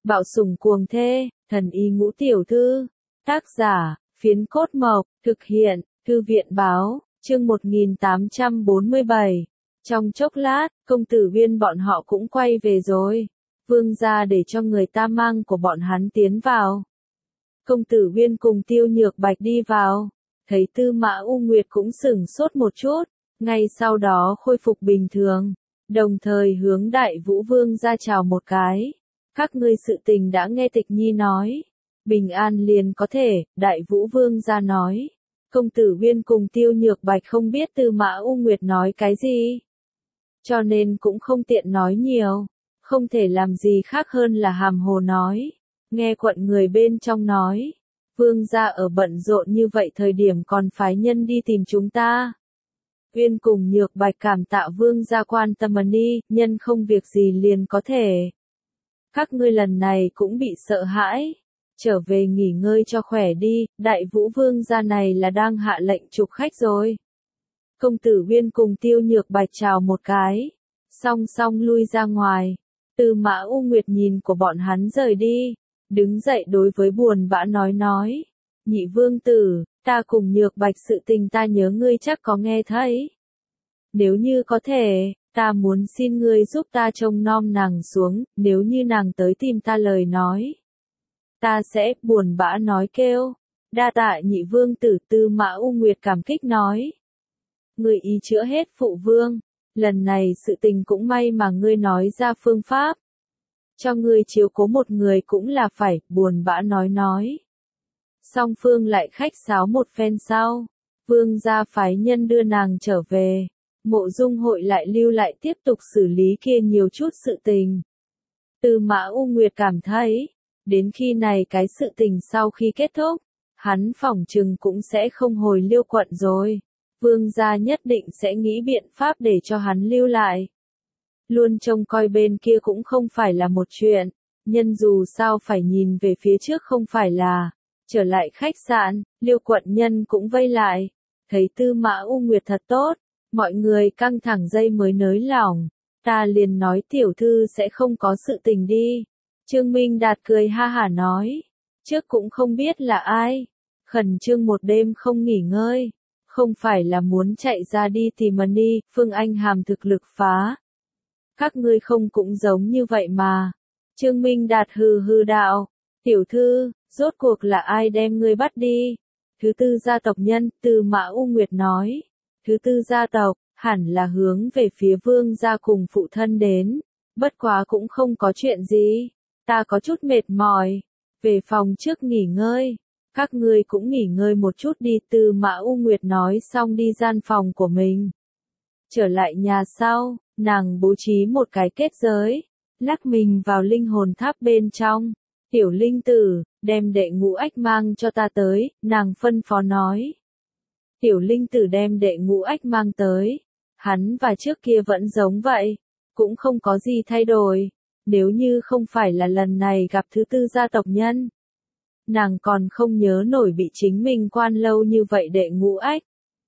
Bạo sủng cuồng thê, thần y ngũ tiểu thư. Tác giả, Phiến Cốt Mộc, thực hiện, Thư viện báo, chương 1847. Trong chốc lát, công tử Viên bọn họ cũng quay về rồi. Vương gia để cho người ta mang của bọn hắn tiến vào. Công tử Viên cùng Tiêu Nhược Bạch đi vào, thấy Tư Mã U Nguyệt cũng sửng sốt một chút, ngay sau đó khôi phục bình thường, đồng thời hướng Đại Vũ Vương gia chào một cái. Các ngươi sự tình đã nghe Tịch Nhi nói, bình an liền có thể, Đại Vũ Vương gia nói. Công tử Viên cùng Tiêu Nhược Bạch không biết Tư Mã U Nguyệt nói cái gì, cho nên cũng không tiện nói nhiều, không thể làm gì khác hơn là hàm hồ nói. Nghe quận người bên trong nói, Vương gia ở bận rộn như vậy thời điểm còn phái nhân đi tìm chúng ta. Viên cùng Nhược Bạch cảm tạ Vương gia quan tâm đi, nhân không việc gì liền có thể. Các ngươi lần này cũng bị sợ hãi, trở về nghỉ ngơi cho khỏe đi, Đại Vũ Vương gia này là đang hạ lệnh trục khách rồi. Công tử Viên cùng Tiêu Nhược Bạch chào một cái, song song lui ra ngoài. Tư Mã U Nguyệt nhìn của bọn hắn rời đi, đứng dậy đối với Buồn Bã nói, nhị vương tử, ta cùng Nhược Bạch sự tình ta nhớ ngươi chắc có nghe thấy. Nếu như có thể, ta muốn xin ngươi giúp ta trông nom nàng xuống, nếu như nàng tới tìm ta lời nói. Ta sẽ, Buồn Bã nói kêu, đa tạ nhị vương tử. Tư Mã U Nguyệt cảm kích nói. Ngươi ý chữa hết phụ vương, lần này sự tình cũng may mà ngươi nói ra phương pháp. Cho ngươi chiếu cố một người cũng là phải, Buồn Bã nói. Song phương lại khách sáo một phen sau, vương gia phái nhân đưa nàng trở về, Mộ Dung Hội lại lưu lại tiếp tục xử lý kia nhiều chút sự tình. Tư Mã U Nguyệt cảm thấy, đến khi này cái sự tình sau khi kết thúc, hắn phỏng chừng cũng sẽ không hồi Liêu quận rồi. Vương gia nhất định sẽ nghĩ biện pháp để cho hắn lưu lại. Luôn trông coi bên kia cũng không phải là một chuyện, nhân dù sao phải nhìn về phía trước không phải là. Trở lại khách sạn, Liêu quận nhân cũng vây lại, thấy Tư Mã U Nguyệt thật tốt, mọi người căng thẳng dây mới nới lỏng, ta liền nói tiểu thư sẽ không có sự tình đi. Trương Minh Đạt cười ha hả nói, trước cũng không biết là ai, khẩn trương một đêm không nghỉ ngơi, không phải là muốn chạy ra đi tìm đi, Phương Anh Hàm thực lực phá. Các ngươi không cũng giống như vậy mà. Trương Minh Đạt hừ hừ đạo, tiểu thư, rốt cuộc là ai đem ngươi bắt đi? Thứ tư gia tộc nhân, Tư Mã U Nguyệt nói. Thứ tư gia tộc, hẳn là hướng về phía vương gia cùng phụ thân đến. Bất quá cũng không có chuyện gì. Ta có chút mệt mỏi. Về phòng trước nghỉ ngơi. Các ngươi cũng nghỉ ngơi một chút đi. Tư Mã U Nguyệt nói xong đi gian phòng của mình. Trở lại nhà sau, nàng bố trí một cái kết giới. Lắc mình vào linh hồn tháp bên trong. Tiểu linh tử, đem đệ ngũ ách mang cho ta tới, nàng phân phó nói. Tiểu linh tử đem đệ ngũ ách mang tới. Hắn và trước kia vẫn giống vậy, cũng không có gì thay đổi. Nếu như không phải là lần này gặp thứ tư gia tộc nhân, nàng còn không nhớ nổi bị chính mình quan lâu như vậy đệ ngũ ách.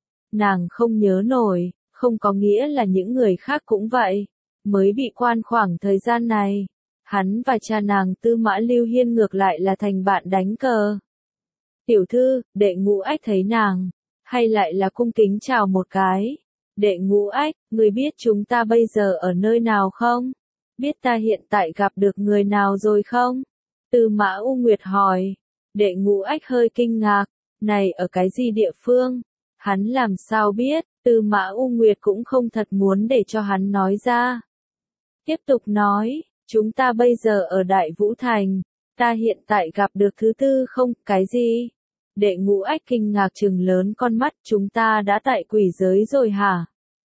Nàng không nhớ nổi, không có nghĩa là những người khác cũng vậy, mới bị quan khoảng thời gian này. Hắn và cha nàng Tư Mã Lưu Hiên ngược lại là thành bạn đánh cờ. Tiểu thư, đệ ngũ ách thấy nàng, hay lại là cung kính chào một cái. Đệ ngũ ách, người biết chúng ta bây giờ ở nơi nào không? Biết ta hiện tại gặp được người nào rồi không? Tư Mã U Nguyệt hỏi. Đệ ngũ ách hơi kinh ngạc, này ở cái gì địa phương? Hắn làm sao biết? Tư Mã U Nguyệt cũng không thật muốn để cho hắn nói ra. Tiếp tục nói. Chúng ta bây giờ ở Đại Vũ Thành, ta hiện tại gặp được thứ tư không, cái gì? Đệ ngũ ách kinh ngạc trừng lớn con mắt, chúng ta đã tại quỷ giới rồi hả?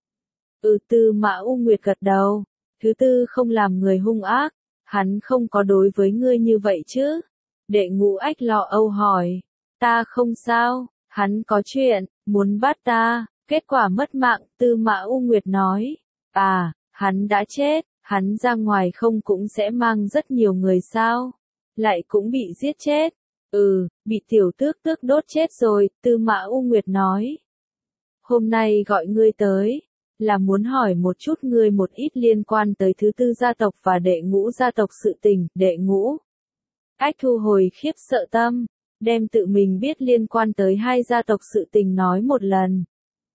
Tư Mã U Nguyệt gật đầu, thứ tư không làm người hung ác, hắn không có đối với ngươi như vậy chứ? Đệ ngũ ách lo âu hỏi, ta không sao, hắn có chuyện, muốn bắt ta, kết quả mất mạng, Tư Mã U Nguyệt nói, hắn đã chết. Hắn ra ngoài không cũng sẽ mang rất nhiều người sao? Lại cũng bị giết chết. Bị tiểu tước đốt chết rồi, Tư Mã U Nguyệt nói. Hôm nay gọi ngươi tới, là muốn hỏi một chút ngươi một ít liên quan tới thứ tư gia tộc và đệ ngũ gia tộc sự tình. Đệ ngũ, Ách thu hồi khiếp sợ tâm, đem tự mình biết liên quan tới hai gia tộc sự tình nói một lần.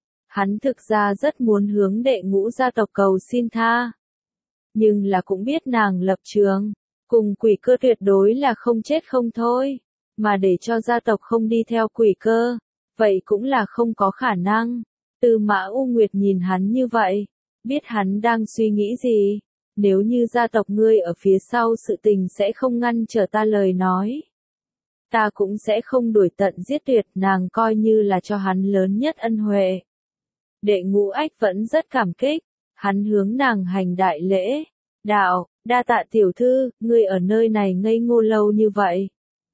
Hắn thực ra rất muốn hướng đệ ngũ gia tộc cầu xin tha. Nhưng là cũng biết nàng lập trường, cùng quỷ cơ tuyệt đối là không chết không thôi, mà để cho gia tộc không đi theo quỷ cơ, vậy cũng là không có khả năng. Tư Mã U Nguyệt nhìn hắn như vậy, biết hắn đang suy nghĩ gì. Nếu như gia tộc ngươi ở phía sau sự tình sẽ không ngăn trở ta lời nói, ta cũng sẽ không đuổi tận giết tuyệt, nàng coi như là cho hắn lớn nhất ân huệ. Đệ ngũ ách vẫn rất cảm kích, hắn hướng nàng hành đại lễ, đạo, đa tạ tiểu thư, ngươi ở nơi này ngây ngô lâu như vậy.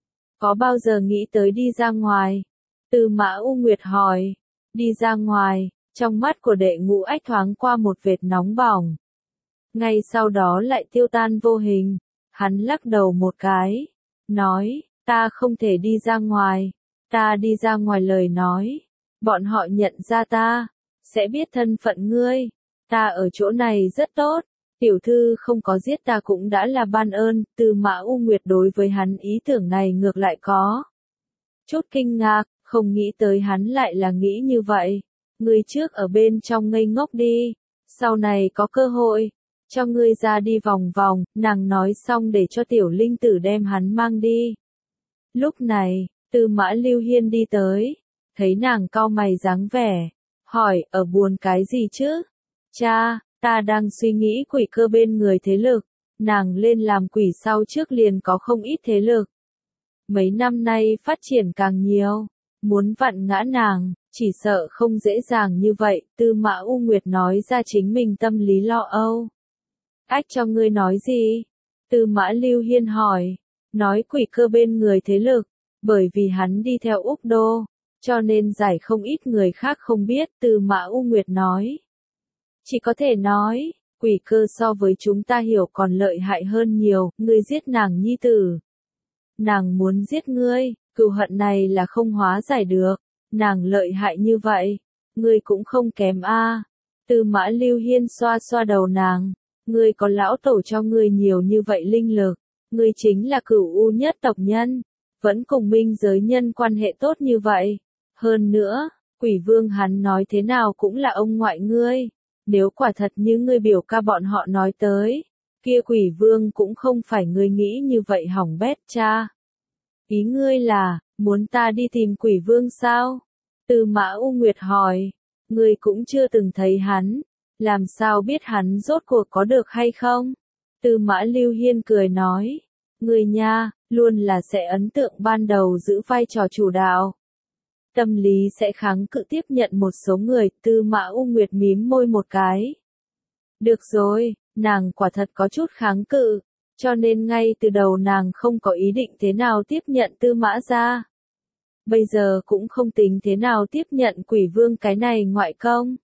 Có bao giờ nghĩ tới đi ra ngoài? Tư Mã U Nguyệt hỏi, đi ra ngoài, trong mắt của đệ ngũ ách thoáng qua một vệt nóng bỏng. Ngay sau đó lại tiêu tan vô hình, hắn lắc đầu một cái, nói, ta không thể đi ra ngoài, ta đi ra ngoài lời nói, bọn họ nhận ra ta, sẽ biết thân phận ngươi, ta ở chỗ này rất tốt, tiểu thư không có giết ta cũng đã là ban ơn. Tư Mã U Nguyệt đối với hắn ý tưởng này ngược lại có chút kinh ngạc, không nghĩ tới hắn lại là nghĩ như vậy. Ngươi trước ở bên trong ngây ngốc đi, sau này có cơ hội, cho ngươi ra đi vòng vòng. Nàng nói xong để cho tiểu linh tử đem hắn mang đi. Lúc này, Tư Mã Lưu Hiên đi tới, thấy nàng cau mày dáng vẻ, hỏi, ở buồn cái gì chứ? Cha, ta đang suy nghĩ quỷ cơ bên người thế lực, nàng lên làm quỷ sau trước liền có không ít thế lực. Mấy năm nay phát triển càng nhiều, muốn vặn ngã nàng, chỉ sợ không dễ dàng như vậy. Tư Mã U Nguyệt nói ra chính mình tâm lý lo âu. Ách cho ngươi nói gì? Tư Mã Lưu Hiên hỏi, nói quỷ cơ bên người thế lực, bởi vì hắn đi theo Úc Đô, cho nên giải không ít người khác không biết. Tư Mã U Nguyệt nói, chỉ có thể nói, quỷ cơ so với chúng ta hiểu còn lợi hại hơn nhiều, ngươi giết nàng nhi tử. Nàng muốn giết ngươi, cừu hận này là không hóa giải được, nàng lợi hại như vậy, ngươi cũng không kém a. Tư Mã Lưu Hiên xoa xoa đầu nàng, ngươi có lão tổ cho ngươi nhiều như vậy linh lực, ngươi chính là cửu u nhất tộc nhân, vẫn cùng minh giới nhân quan hệ tốt như vậy. Hơn nữa, quỷ vương hắn nói thế nào cũng là ông ngoại ngươi, nếu quả thật như ngươi biểu ca bọn họ nói tới, kia quỷ vương cũng không phải ngươi nghĩ như vậy hỏng bét cha. Ý ngươi là, muốn ta đi tìm quỷ vương sao? Tư Mã U Nguyệt hỏi, ngươi cũng chưa từng thấy hắn, làm sao biết hắn rốt cuộc có được hay không? Tư Mã Lưu Hiên cười nói, ngươi nha, luôn là sẽ ấn tượng ban đầu giữ vai trò chủ đạo. Tâm lý sẽ kháng cự tiếp nhận một số người. Tư Mã U Nguyệt mím môi một cái. Được rồi, nàng quả thật có chút kháng cự, cho nên ngay từ đầu nàng không có ý định thế nào tiếp nhận Tư Mã gia. Bây giờ cũng không tính thế nào tiếp nhận quỷ vương cái này ngoại công.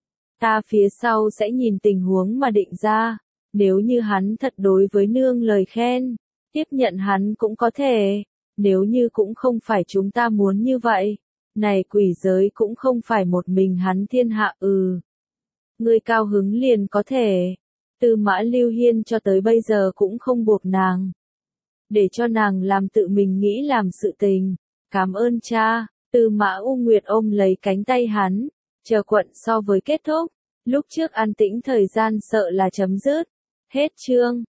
Ta phía sau sẽ nhìn tình huống mà định ra, nếu như hắn thật đối với nương lời khen, tiếp nhận hắn cũng có thể, nếu như cũng không phải chúng ta muốn như vậy, này quỷ giới cũng không phải một mình hắn thiên hạ. Ngươi cao hứng liền có thể. Tư Mã Lưu Hiên cho tới bây giờ cũng không buộc nàng, để cho nàng làm tự mình nghĩ làm sự tình. Cảm ơn cha. Tư Mã U Nguyệt ôm lấy cánh tay hắn, chờ quận so với kết thúc, lúc trước an tĩnh thời gian sợ là chấm dứt. Hết chương.